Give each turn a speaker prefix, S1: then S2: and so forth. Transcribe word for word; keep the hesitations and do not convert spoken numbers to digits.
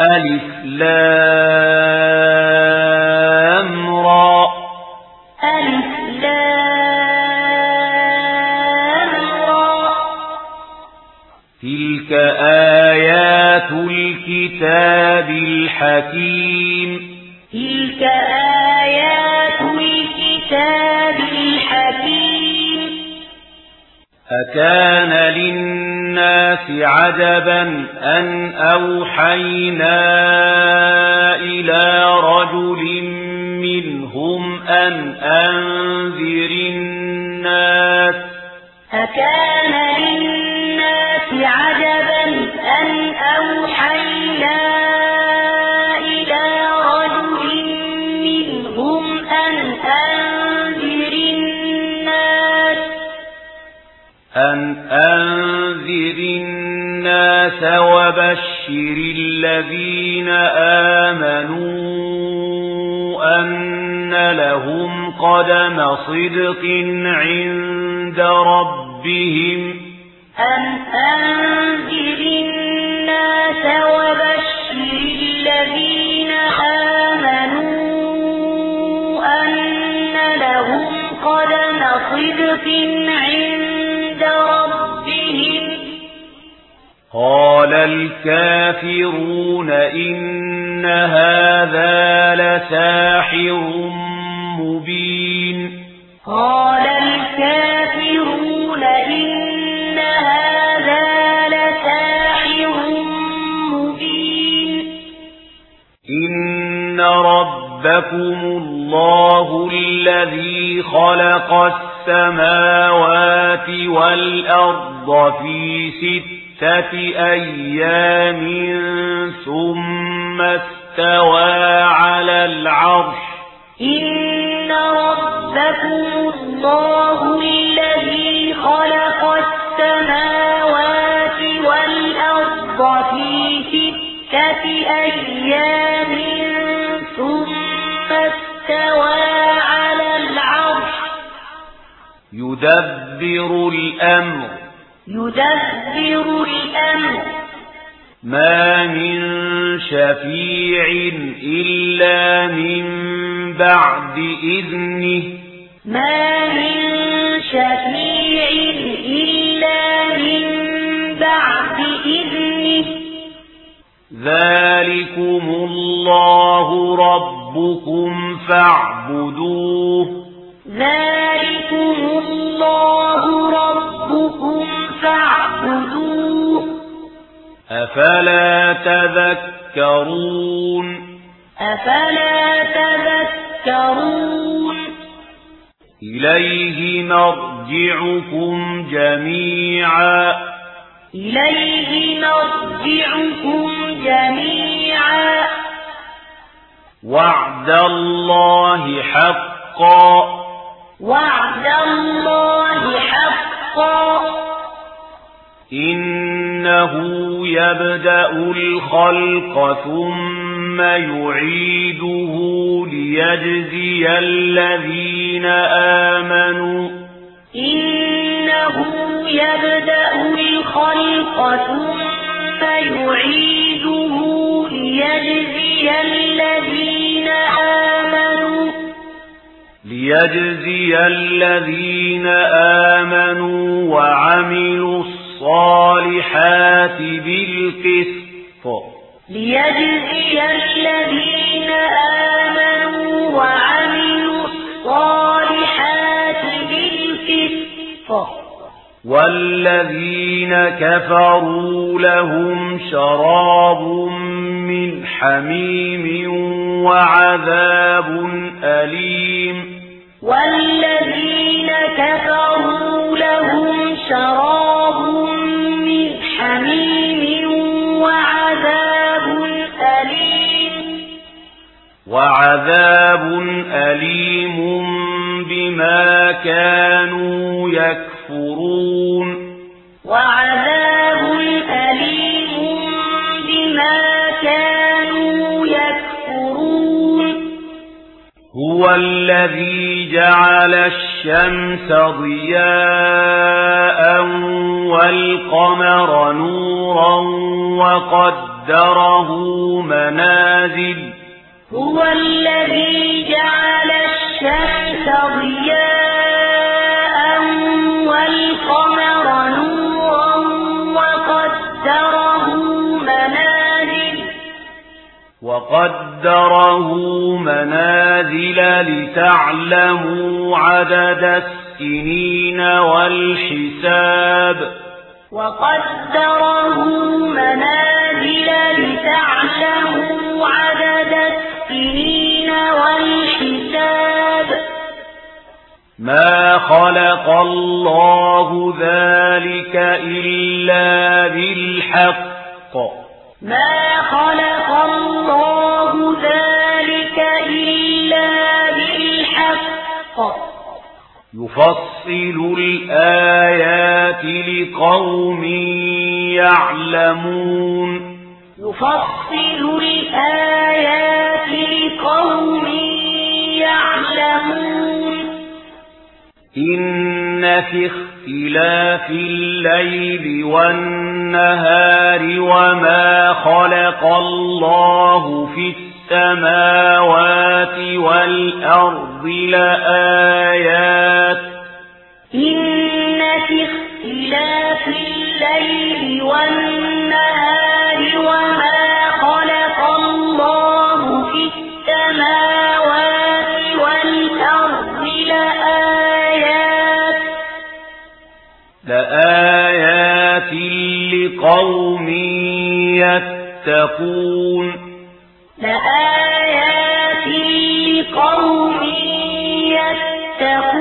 S1: ألف لام را
S2: ألف لام را
S1: تلك آيات الكتاب الحكيم
S2: تلك آيات الكتاب الحكيم
S1: أكان للناس عجبا أن أوحينا إلى رجل منهم أن أنذر الناس
S2: أكان للناس عجبا أن أوحينا إلى رجل منهم أن أنذر الناس
S1: أن أنذر الناس وبشر الذين آمنوا أن لهم قدم صدق عند ربهم
S2: أن أنذر الناس وبشر الذين آمنوا أن لهم قدم صدق عند ربهم
S1: قال الكافرون إن هذا لساحر مبين
S2: قال الكافرون إن هذا لساحر مبين
S1: إن ربكم الله الذي خلق السماوات والأرض في ستة أيام ثم استوى على العرش
S2: إن ربكم الله الذي خلق السماوات والأرض في ستة أيام ثم استوى على العرش
S1: يدبر الأمر
S2: يدبر الأمر
S1: ما من شفيع إلا من بعد إذنه
S2: ما من شفيع إلا من بعد إذنه
S1: ذلكم الله ربكم فاعبدوه
S2: ذلكم الله ربكم فاعبدوه
S1: أفلا تذكرون
S2: أفلا تذكرون
S1: إليه مرجعكم جميعا
S2: إليه مرجعكم جميعا
S1: وعد الله حقا
S2: وعد الله حقا
S1: إنه يبدأ الخلق ثم يعيده ليجزي الذين آمنوا
S2: إنه يبدأ الخلق ثم يعيده ليجزي الذين آمنوا
S1: ليجزي الذين آمنوا وعملوا الصالحات بالقسط
S2: ليجزي الذين آمنوا وعملوا الصالحات بالقسط
S1: والذين كفروا لهم شراب من حميم وعذاب أليم
S2: والذين كفروا لهم شراب من حميم وعذاب أليم
S1: وعذاب أليم بما كانوا يكفرون
S2: وعذاب أليم بما كانوا يكفرون
S1: هو الذي جعل الشمس ضياء والقمر نورا وقدر وقدره منازل
S2: هو الذي جعل الشمس ضياء والقمر نورا وقدره منازل
S1: وقدره منازل لتعلموا عدد السنين والحساب
S2: وقدره منازل لتعلموا عدد السنين والحساب
S1: ما خلق الله ذلك إلا بالحق
S2: ما خلق الله ذلك إلا بالحق
S1: يفصل الآيات لقوم يعلمون
S2: يفصل الآيات لقوم يعلمون
S1: إن في اختلاف الليل والنهار وما خلق الله في السماوات والأرض لآيات
S2: إن في اختلاف الليل والنهار وما خلق الله في السماوات والأرض لآيات
S1: لآيات لقوم يتقون
S2: لآيات لقوم يتقون